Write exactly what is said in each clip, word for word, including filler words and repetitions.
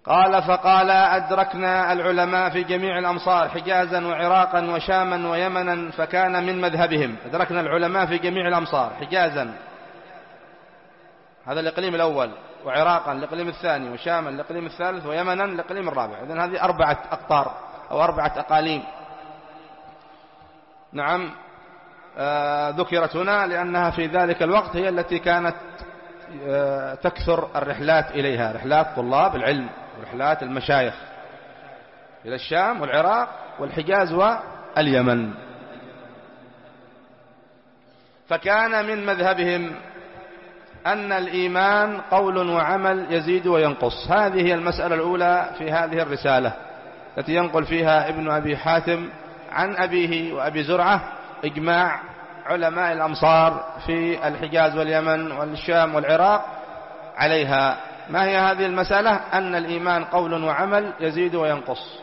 قال فقال أدركنا العلماء في جميع الأمصار حجازا وعراقا وشاما ويمنا فكان من مذهبهم. أدركنا العلماء في جميع الأمصار، حجازا هذا الإقليم الأول، وعراقا الإقليم الثاني، وشاما الإقليم الثالث، ويمنا الإقليم الرابع. إذن هذه أربعة أقطار أو أربعة أقاليم. نعم، آه ذكرت هنا لأنها في ذلك الوقت هي التي كانت آه تكثر الرحلات إليها، رحلات طلاب العلم ورحلات المشايخ إلى الشام والعراق والحجاز واليمن. فكان من مذهبهم أن الإيمان قول وعمل يزيد وينقص. هذه هي المسألة الأولى في هذه الرسالة التي ينقل فيها ابن أبي حاتم عن أبيه وأبي زرعة إجماع علماء الأمصار في الحجاز واليمن والشام والعراق عليها. ما هي هذه المسألة؟ أن الإيمان قول وعمل يزيد وينقص.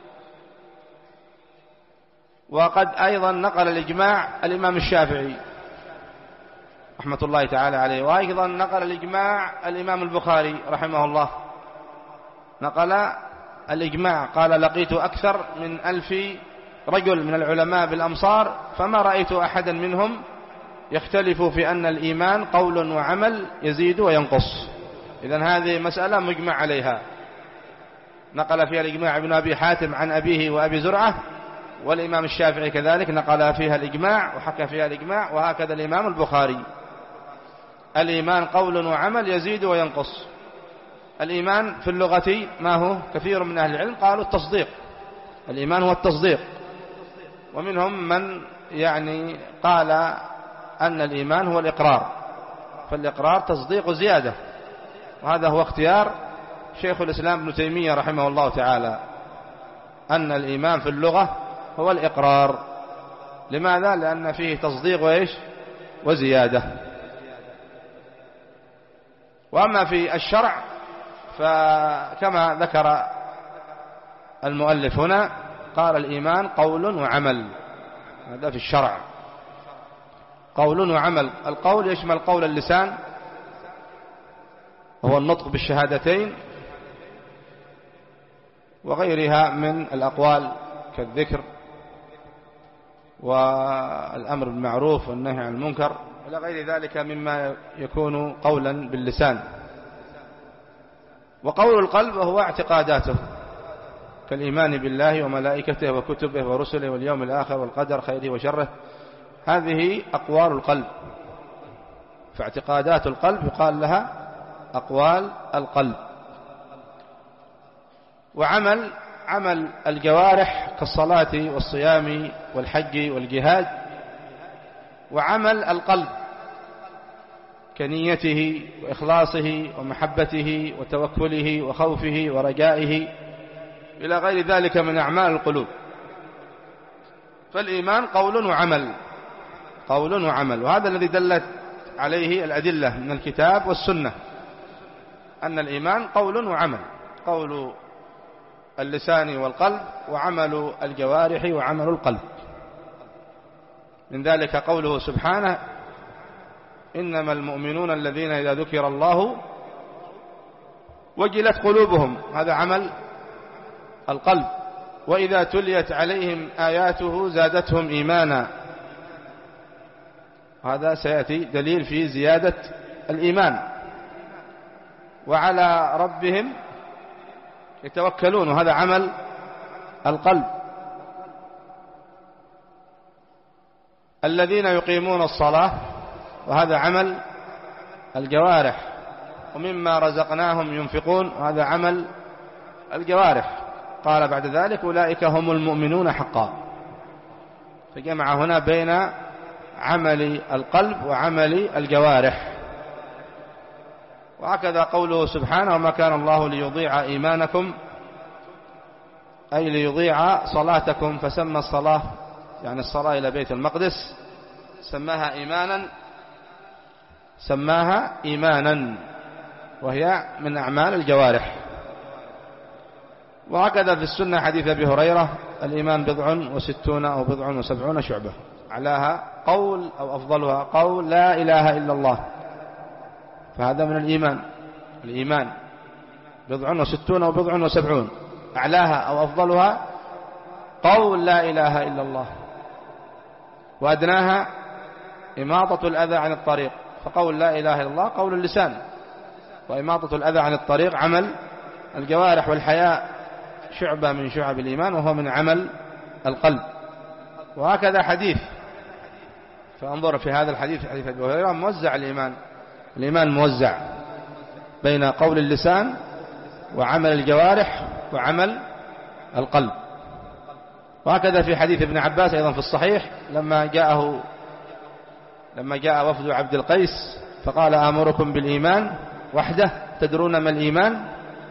وقد أيضا نقل الإجماع الإمام الشافعي رحمة الله تعالى عليه، وأيضا نقل الإجماع الإمام البخاري رحمه الله، نقل الإجماع قال لقيت أكثر من ألف رجل من العلماء بالأمصار فما رأيت أحدا منهم يختلف في أن الإيمان قول وعمل يزيد وينقص. إذن هذه مسألة مجمع عليها. نقل فيها الإجماع ابن أبي حاتم عن أبيه وأبي زرعة، والإمام الشافعي كذلك نقل فيها الإجماع وحكى فيها الإجماع، وهكذا الإمام البخاري. الإيمان قول وعمل يزيد وينقص. الإيمان في اللغة ما هو؟ كثير من أهل العلم قالوا التصديق، الإيمان هو التصديق، ومنهم من يعني قال أن الإيمان هو الإقرار، فالإقرار تصديق زيادة، وهذا هو اختيار شيخ الإسلام ابن تيمية رحمه الله تعالى، أن الإيمان في اللغة هو الإقرار. لماذا؟ لأن فيه تصديق وإيش وزيادة. وأما في الشرع فكما ذكر المؤلف هنا قال الإيمان قول وعمل، هذا في الشرع قول وعمل. القول يشمل قول اللسان وهو النطق بالشهادتين وغيرها من الأقوال كالذكر والأمر بالمعروف والنهي عن المنكر إلى غير ذلك مما يكون قولا باللسان. وقول القلب هو اعتقاداته كالإيمان بالله وملائكته وكتبه ورسله واليوم الآخر والقدر خيره وشره، هذه أقوال القلب. فاعتقادات القلب يقال لها أقوال القلب. وعمل عمل الجوارح كالصلاة والصيام والحج والجهاد. وعمل القلب كنيته وإخلاصه ومحبته وتوكله وخوفه ورجائه إلى غير ذلك من أعمال القلوب. فالإيمان قول وعمل، قول وعمل، وهذا الذي دلت عليه الأدلة من الكتاب والسنة، أن الإيمان قول وعمل، قول اللسان والقلب وعمل الجوارح وعمل القلب. من ذلك قوله سبحانه إنما المؤمنون الذين إذا ذكر الله وجلت قلوبهم، هذا عمل القلب. وإذا تليت عليهم آياته زادتهم إيمانا، هذا سيأتي دليل في زيادة الإيمان. وعلى ربهم يتوكلون، وهذا عمل القلب. الذين يقيمون الصلاة، وهذا عمل الجوارح. ومما رزقناهم ينفقون، وهذا عمل الجوارح. قال بعد ذلك أولئك هم المؤمنون حقا. فجمع هنا بين عمل القلب وعمل الجوارح. وهكذا قوله سبحانه وما كان الله ليضيع إيمانكم، أي ليضيع صلاتكم، فسمى الصلاة يعني الصلاة إلى بيت المقدس سماها إيمانا، سماها إيمانا، وهي من أعمال الجوارح. وهكذا في السنة حديث أبي هريرة الإيمان بضع وستون أو بضع وسبعون شعبة، أعلاها قول أو أفضلها قول لا إله إلا الله، فهذا من الإيمان. الإيمان بضع وستون أو بضع وسبعون، أعلاها أو أفضلها قول لا إله إلا الله، وأدناها إماطة الأذى عن الطريق. فقول لا إله إلا الله قول اللسان، وإماطة الأذى عن الطريق عمل الجوارح، والحياء شعبة من شعب الإيمان وهو من عمل القلب. وهكذا حديث، فانظر في هذا الحديث، حديث أبي هريرة، موزع الإيمان، الإيمان موزع بين قول اللسان وعمل الجوارح وعمل القلب. وهكذا في حديث ابن عباس أيضا في الصحيح، لما جاءه لما جاء وفد عبد القيس فقال آمركم بالإيمان وحده، تدرون ما الإيمان؟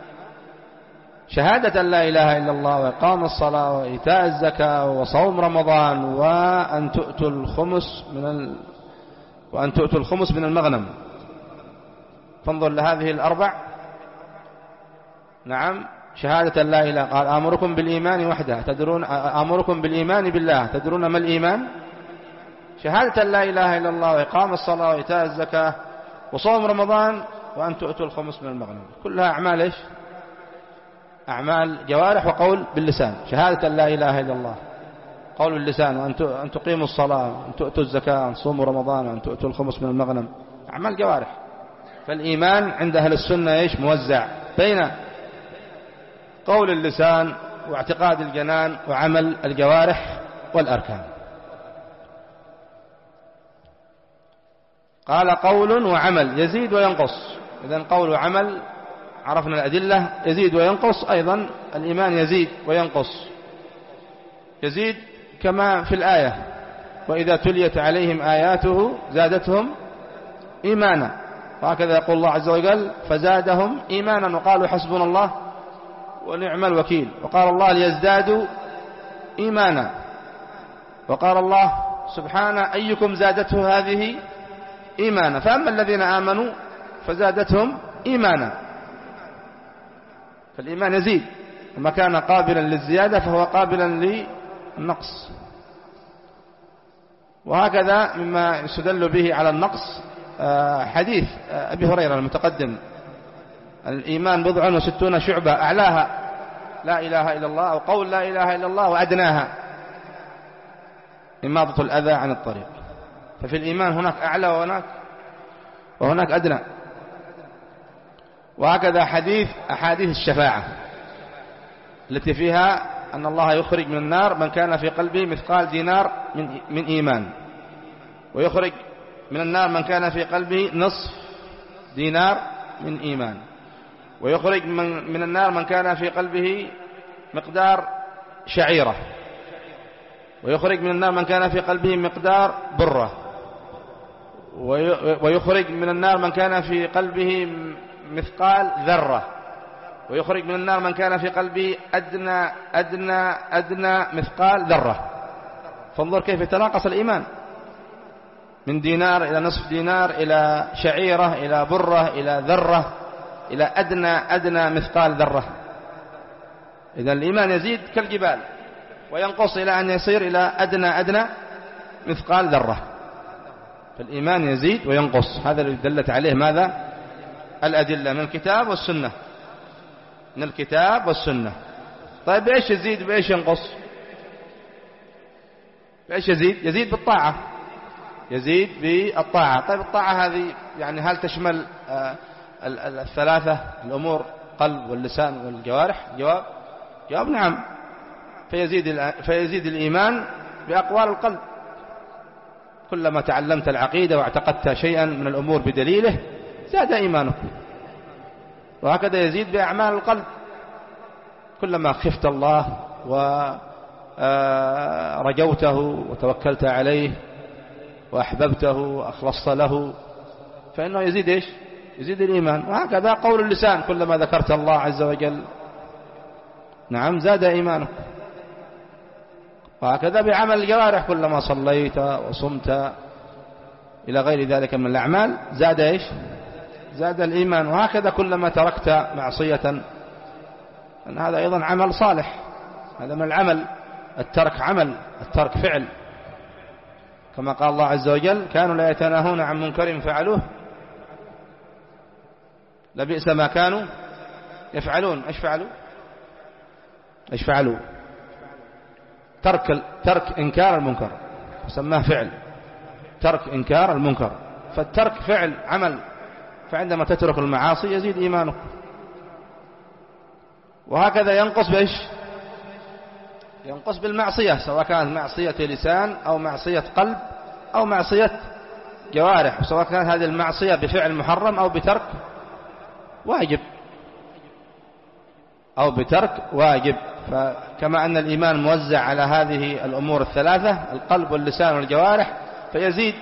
شهادة لا إله إلا الله وإقام الصلاة وإيتاء الزكاة وصوم رمضان وأن تؤتوا الخمس من ال... وأن تؤتوا الخمس من المغنم. فانظر لهذه الأربع. نعم، شهادة لا إله، قال آمركم بالإيمان وحده، تدرون آمركم بالإيمان بالله، تدرون ما الإيمان؟ شهادة لا إله إلا الله وإقام الصلاة وإيتاء الزكاة وصوم رمضان وأن تؤتوا الخمس من المغنم. كلها أعمال إيش؟ أعمال جوارح وقول باللسان. شهادة لا إله إلا الله قول باللسان، وأن تقيموا الصلاة وأن تؤتوا الزكاة وأن تصوموا رمضان وأن تؤتوا الخمس من المغنم، أعمال جوارح. فالإيمان عند أهل السنة إيش؟ موزع بين قول اللسان واعتقاد الجنان وعمل الجوارح والأركان. قال قول وعمل يزيد وينقص. إذن قول وعمل عرفنا الأدلة، يزيد وينقص. أيضا الإيمان يزيد وينقص، يزيد كما في الآية وإذا تليت عليهم آياته زادتهم إيمانا، وهكذا يقول الله عز وجل فزادهم إيمانا وقالوا حسبنا الله ونعم الوكيل. وقال الله ليزدادوا إيمانا، وقال الله سبحانه أيكم زادته هذه إيمانا. فأما الذين آمنوا فزادتهم إيمانا. فالإيمان يزيد، وما كان قابلا للزيادة فهو قابلا للنقص. وهكذا مما يستدل به على النقص حديث أبي هريرة المتقدم، الإيمان بضع وستون شعبة، أعلاها لا إله إلا الله أو قول لا إله إلا الله، وأدناها إماطة الأذى عن الطريق. ففي الإيمان هناك أعلى وهناك وهناك أدنى. وهكذا حديث أحاديث الشفاعة التي فيها أن الله يخرج من النار من كان في قلبه مثقال دينار من من إيمان، ويخرج من النار من كان في قلبه نصف دينار من إيمان، ويخرج من, من النار من كان في قلبه مقدار شعيرة، ويخرج من النار من كان في قلبه مقدار برة، ويخرج من النار من كان في قلبه مثقال ذرة، ويخرج من النار من كان في قلبه أدنى أدنى أدنى مثقال ذرة. فانظر كيف يتناقص الإيمان من دينار إلى نصف دينار إلى شعيرة إلى برة إلى ذرة إلى أدنى أدنى مثقال ذرة. إذن الإيمان يزيد كالجبال وينقص إلى أن يصير إلى أدنى أدنى مثقال ذرة. فالإيمان يزيد وينقص، هذا اللي دلت عليه ماذا؟ الأدلة من الكتاب والسنة، من الكتاب والسنة. طيب بإيش يزيد بإيش ينقص؟ بإيش يزيد؟ يزيد بالطاعة، يزيد بالطاعة. طيب الطاعة هذه يعني هل تشمل آه الثلاثة الأمور، قلب واللسان والجوارح؟ جواب جواب نعم. فيزيد فيزيد الإيمان بأقوال القلب. كلما تعلمت العقيدة واعتقدت شيئا من الأمور بدليله زاد إيمانك. وهكذا يزيد بأعمال القلب. كلما خفت الله ورجوته وتوكلت عليه وأحببته وأخلصت له فإنه يزيد إيش؟ يزيد الإيمان. وهكذا قول اللسان، كلما ذكرت الله عز وجل نعم زاد إيمانك. وهكذا بعمل الجوارح، كلما صليت وصمت إلى غير ذلك من الأعمال زاد إيش؟ زاد الإيمان. وهكذا كلما تركت معصية، أن هذا أيضا عمل صالح، هذا من العمل. الترك عمل، الترك فعل، كما قال الله عز وجل كانوا لا يتناهون عن منكر فعلوه لبئس ما كانوا يفعلون. إيش فعلوا؟ إيش فعلوا؟ ترك ترك إنكار المنكر، سماه فعل، ترك إنكار المنكر. فالترك فعل عمل، فعندما تترك المعاصي يزيد إيمانك. وهكذا ينقص بإيش؟ ينقص بالمعصية، سواء كانت معصية لسان أو معصية قلب أو معصية جوارح، سواء كانت هذه المعصية بفعل محرم أو بترك واجب أو بترك واجب. فكما أن الإيمان موزع على هذه الأمور الثلاثة، القلب واللسان والجوارح، فيزيد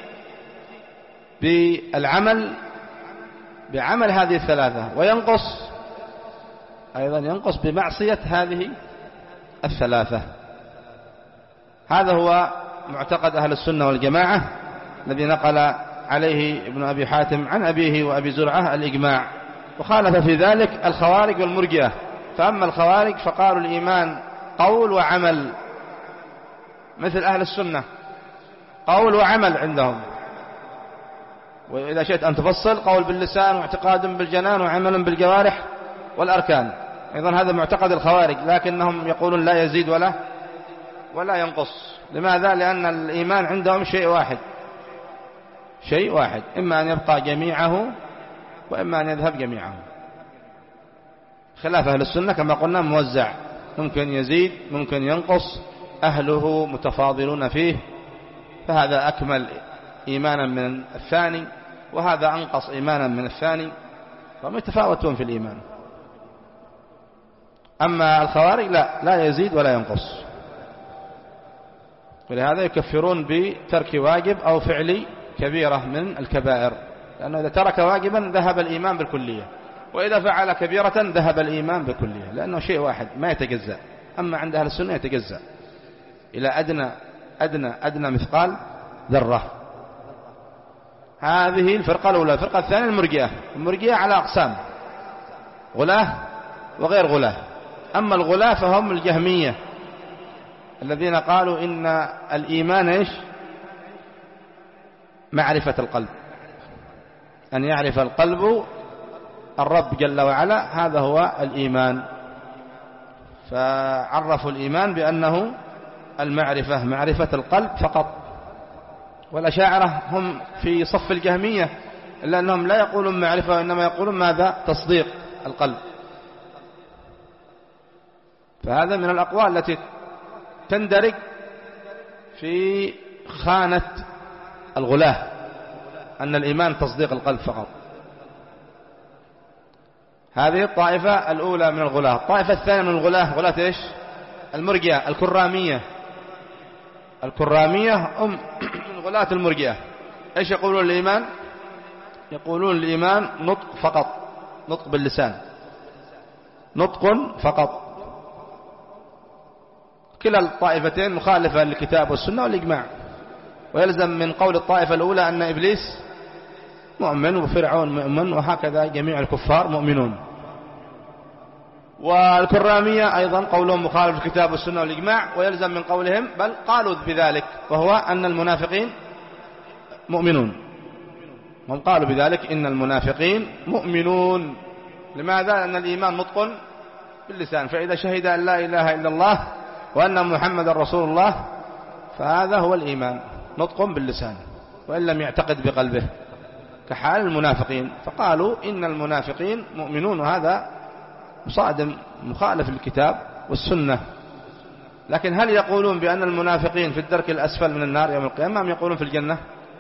بالعمل بعمل هذه الثلاثة، وينقص أيضا ينقص بمعصية هذه الثلاثة. هذا هو معتقد أهل السنة والجماعة الذي نقل عليه ابن أبي حاتم عن أبيه وأبي زرعة الإجماع. وخالف في ذلك الخوارج والمرجئة. فأما الخوارج فقالوا الإيمان قول وعمل، مثل أهل السنة قول وعمل عندهم. وإذا شئت أن تفصل، قول باللسان واعتقاد بالجنان وعمل بالجوارح والأركان. أيضا هذا معتقد الخوارج، لكنهم يقولون لا يزيد ولا ولا ينقص. لماذا؟ لأن الإيمان عندهم شيء واحد، شيء واحد، إما أن يبقى جميعه وإما أن يذهب جميعه. خلاف أهل السنة كما قلنا موزع، ممكن يزيد ممكن ينقص، أهله متفاضلون فيه، فهذا أكمل إيمانا من الثاني وهذا أنقص إيمانا من الثاني، فهم يتفاوتون في الإيمان. أما الخوارج لا لا يزيد ولا ينقص، ولهذا يكفرون بترك واجب أو فعل كبيرة من الكبائر، لأنه إذا ترك واجبا ذهب الإيمان بالكلية، وإذا فعل كبيرة ذهب الإيمان بالكلية، لأنه شيء واحد ما يتجزأ. أما عند أهل السنة يتجزأ إلى أدنى أدنى أدنى مثقال ذرة. هذه الفرقة الأولى. الفرقة الثانية المرجئة. المرجئة على أقسام، غلاة وغير غلاة. أما الغلاة فهم الجهمية الذين قالوا إن الإيمان إيش؟ معرفة القلب، أن يعرف القلب الرب جل وعلا، هذا هو الإيمان. فعرفوا الإيمان بأنه المعرفة، معرفة القلب فقط. والأشاعرة هم في صف الجهمية، إلا أنهم لا يقولون معرفة وإنما يقولون ماذا؟ تصديق القلب. فهذا من الأقوال التي تندرج في خانة الغلاة، أن الإيمان تصديق القلب فقط. هذه الطائفة الأولى من الغلاة. الطائفة الثانية من الغلاة غلاة إيش؟ المرجئة الكرامية. الكرامية هم من غلاة المرجئة. إيش يقولون الإيمان؟ يقولون الإيمان نطق فقط، نطق باللسان، نطق فقط. كلا الطائفتين مخالفة للكتاب والسنة والإجماع. ويلزم من قول الطائفة الأولى أن إبليس مؤمن وفرعون مؤمن، وهكذا جميع الكفار مؤمنون. والكرامية أيضا قولهم مخالف الكتاب والسنة والإجماع، ويلزم من قولهم بل قالوا بذلك، وهو أن المنافقين مؤمنون. هم قالوا بذلك إن المنافقين مؤمنون. لماذا؟ لأن الإيمان نطق باللسان، فإذا شهد أن لا إله إلا الله وأن محمد رسول الله فهذا هو الإيمان، نطق باللسان، وإن لم يعتقد بقلبه، كحال المنافقين. فقالوا إن المنافقين مؤمنون، وهذا مصادم مخالف للكتاب والسنة. لكن هل يقولون بأن المنافقين في الدرك الأسفل من النار يوم القيامة، أم يقولون في الجنة؟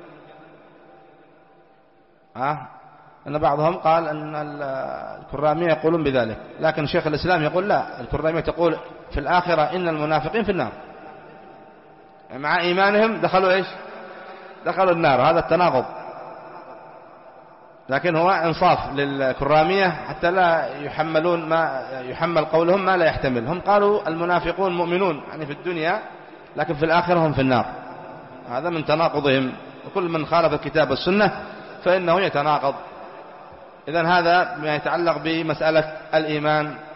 آه. أن بعضهم قال أن الكرامية يقولون بذلك، لكن شيخ الإسلام يقول لا، الكرامية تقول في الآخرة إن المنافقين في النار، يعني مع إيمانهم دخلوا إيش؟ دخلوا النار. هذا التناقض. لكن هو إنصاف للكرامية حتى لا يحملون ما يحمل قولهم ما لا يحتمل. هم قالوا المنافقون مؤمنون يعني في الدنيا، لكن في الآخرة هم في النار. هذا من تناقضهم، وكل من خالف الكتاب والسنة فإنه يتناقض. إذن هذا ما يتعلق بمسألة الإيمان